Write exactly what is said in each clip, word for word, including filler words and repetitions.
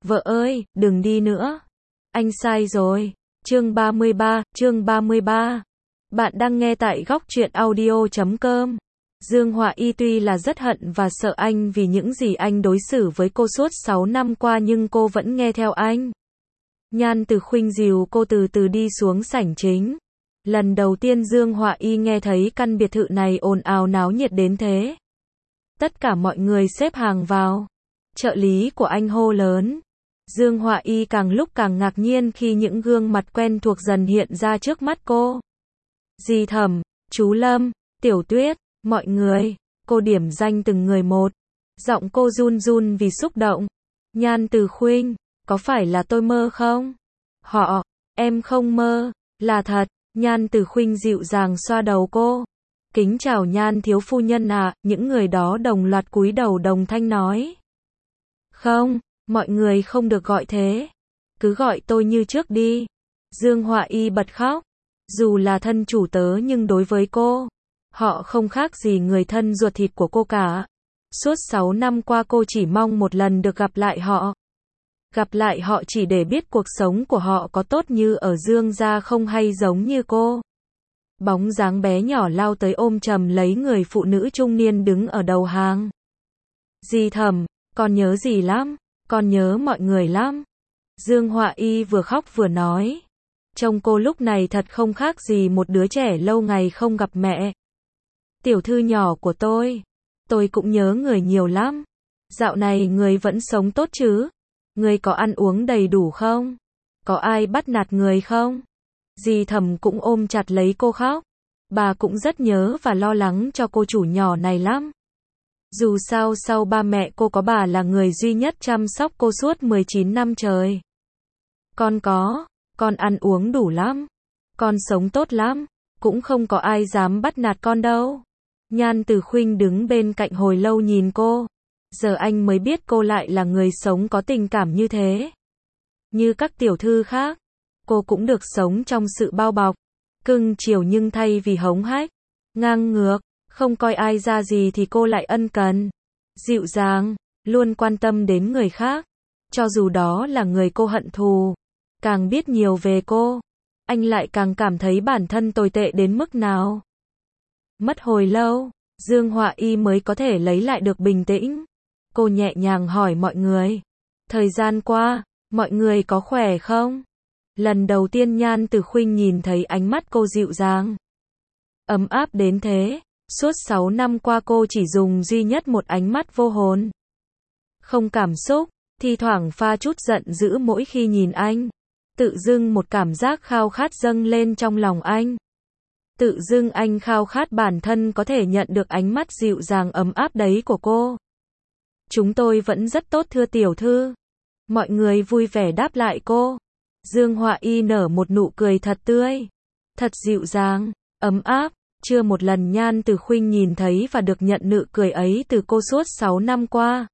Vợ ơi, đừng đi nữa. Anh sai rồi. Chương ba mươi ba, chương ba mươi ba. Bạn đang nghe tại góc truyện audio chấm com. Dương Họa Y tuy là rất hận và sợ anh vì những gì anh đối xử với cô suốt sáu năm qua nhưng cô vẫn nghe theo anh. Nhan Từ Khuynh dìu cô từ từ đi xuống sảnh chính. Lần đầu tiên Dương Họa Y nghe thấy căn biệt thự này ồn ào náo nhiệt đến thế. Tất cả mọi người xếp hàng vào. Trợ lý của anh hô lớn. Dương Họa Y càng lúc càng ngạc nhiên khi những gương mặt quen thuộc dần hiện ra trước mắt cô. Dì Thẩm, chú Lâm, Tiểu Tuyết, mọi người. Cô điểm danh từng người một. Giọng cô run run vì xúc động. Nhan Từ Khuynh, có phải là tôi mơ không? Họ, em không mơ, là thật. Nhan Từ Khuynh dịu dàng xoa đầu cô. Kính chào Nhan thiếu phu nhân ạ, à, những người đó đồng loạt cúi đầu đồng thanh nói. Không, mọi người không được gọi thế. Cứ gọi tôi như trước đi. Dương Họa Y bật khóc. Dù là thân chủ tớ nhưng đối với cô, họ không khác gì người thân ruột thịt của cô cả. Suốt sáu năm qua cô chỉ mong một lần được gặp lại họ. Gặp lại họ chỉ để biết cuộc sống của họ có tốt như ở Dương gia không hay giống như cô. Bóng dáng bé nhỏ lao tới ôm chầm lấy người phụ nữ trung niên đứng ở đầu hàng. Dì Thẩm, con nhớ dì lắm, con nhớ mọi người lắm. Dương Họa Y vừa khóc vừa nói. Trông cô lúc này thật không khác gì một đứa trẻ lâu ngày không gặp mẹ. Tiểu thư nhỏ của tôi, tôi cũng nhớ người nhiều lắm. Dạo này người vẫn sống tốt chứ? Người có ăn uống đầy đủ không? Có ai bắt nạt người không? Dì Thẩm cũng ôm chặt lấy cô khóc. Bà cũng rất nhớ và lo lắng cho cô chủ nhỏ này lắm. Dù sao sau ba mẹ cô có bà là người duy nhất chăm sóc cô suốt mười chín năm trời. Con có, con ăn uống đủ lắm. Con sống tốt lắm, cũng không có ai dám bắt nạt con đâu. Nhan Từ Khuynh đứng bên cạnh hồi lâu nhìn cô. Giờ anh mới biết cô lại là người sống có tình cảm như thế. Như các tiểu thư khác, cô cũng được sống trong sự bao bọc, cưng chiều nhưng thay vì hống hách, ngang ngược, không coi ai ra gì thì cô lại ân cần, dịu dàng, luôn quan tâm đến người khác. Cho dù đó là người cô hận thù, càng biết nhiều về cô, anh lại càng cảm thấy bản thân tồi tệ đến mức nào. Mất hồi lâu, Dương Họa Y mới có thể lấy lại được bình tĩnh. Cô nhẹ nhàng hỏi mọi người. Thời gian qua, mọi người có khỏe không? Lần đầu tiên Nhan Từ Khuynh nhìn thấy ánh mắt cô dịu dàng, ấm áp đến thế. Suốt sáu năm qua cô chỉ dùng duy nhất một ánh mắt vô hồn, không cảm xúc, thi thoảng pha chút giận dữ mỗi khi nhìn anh. Tự dưng một cảm giác khao khát dâng lên trong lòng anh. Tự dưng anh khao khát bản thân có thể nhận được ánh mắt dịu dàng ấm áp đấy của cô. Chúng tôi vẫn rất tốt thưa tiểu thư. Mọi người vui vẻ đáp lại cô. Dương Họa Y nở một nụ cười thật tươi, thật dịu dàng, ấm áp. Chưa một lần Nhan Từ Khuynh nhìn thấy và được nhận nụ cười ấy từ cô suốt sáu năm qua.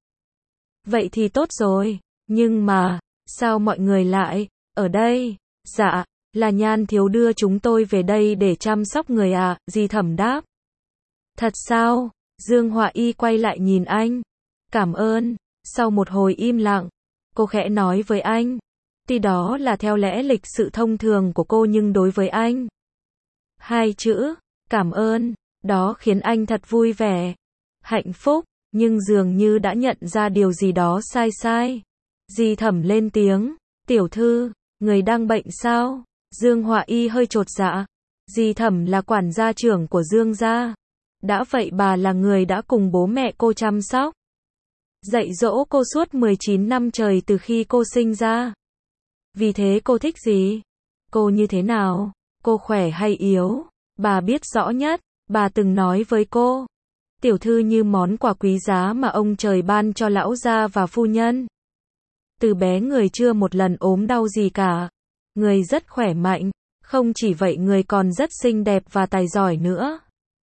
Vậy thì tốt rồi, nhưng mà, sao mọi người lại ở đây? Dạ, là Nhan thiếu đưa chúng tôi về đây để chăm sóc người à, dì Thẩm đáp. Thật sao? Dương Họa Y quay lại nhìn anh. Cảm ơn. Sau một hồi im lặng, cô khẽ nói với anh. Tuy đó là theo lẽ lịch sự thông thường của cô nhưng đối với anh, hai chữ, cảm ơn, đó khiến anh thật vui vẻ, hạnh phúc, nhưng dường như đã nhận ra điều gì đó sai sai. Dì Thẩm lên tiếng. Tiểu thư, người đang bệnh sao? Dương Họa Y hơi chột dạ. Dì Thẩm là quản gia trưởng của Dương gia. Đã vậy bà là người đã cùng bố mẹ cô chăm sóc, dạy dỗ cô suốt mười chín năm trời từ khi cô sinh ra. Vì thế cô thích gì? Cô như thế nào? Cô khỏe hay yếu? Bà biết rõ nhất. Bà từng nói với cô, tiểu thư như món quà quý giá mà ông trời ban cho lão gia và phu nhân. Từ bé người chưa một lần ốm đau gì cả. Người rất khỏe mạnh. Không chỉ vậy người còn rất xinh đẹp và tài giỏi nữa.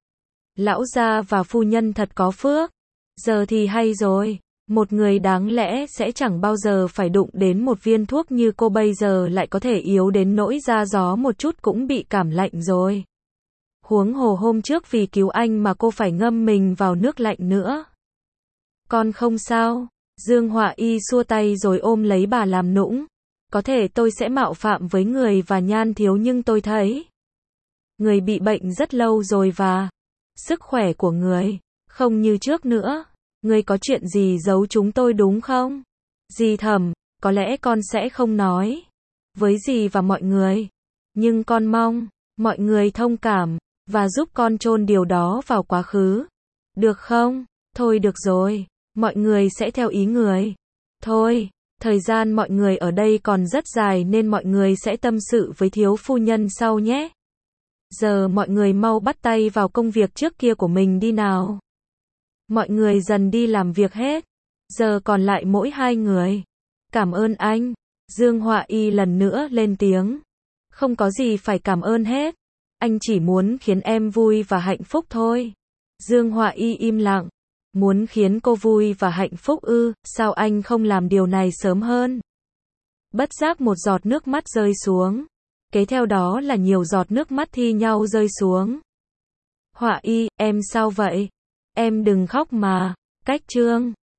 Lão gia và phu nhân thật có phước. Giờ thì hay rồi. Một người đáng lẽ sẽ chẳng bao giờ phải đụng đến một viên thuốc như cô bây giờ lại có thể yếu đến nỗi ra gió một chút cũng bị cảm lạnh rồi. Huống hồ hôm trước vì cứu anh mà cô phải ngâm mình vào nước lạnh nữa. Con không sao. Dương Họa Y xua tay rồi ôm lấy bà làm nũng. Có thể tôi sẽ mạo phạm với người và Nhan thiếu nhưng tôi thấy người bị bệnh rất lâu rồi và sức khỏe của người không như trước nữa. Người có chuyện gì giấu chúng tôi đúng không? Dì Thẩm, có lẽ con sẽ không nói với dì và mọi người. Nhưng con mong mọi người thông cảm và giúp con chôn điều đó vào quá khứ. Được không? Thôi được rồi, mọi người sẽ theo ý người. Thôi, thời gian mọi người ở đây còn rất dài nên mọi người sẽ tâm sự với thiếu phu nhân sau nhé. Giờ mọi người mau bắt tay vào công việc trước kia của mình đi nào. Mọi người dần đi làm việc hết. Giờ còn lại mỗi hai người. Cảm ơn anh. Dương Họa Y lần nữa lên tiếng. Không có gì phải cảm ơn hết. Anh chỉ muốn khiến em vui và hạnh phúc thôi. Dương Họa Y im lặng. Muốn khiến cô vui và hạnh phúc ư, sao anh không làm điều này sớm hơn? Bất giác một giọt nước mắt rơi xuống. Kế theo đó là nhiều giọt nước mắt thi nhau rơi xuống. Họa Y, em sao vậy? Em đừng khóc mà. Cách chương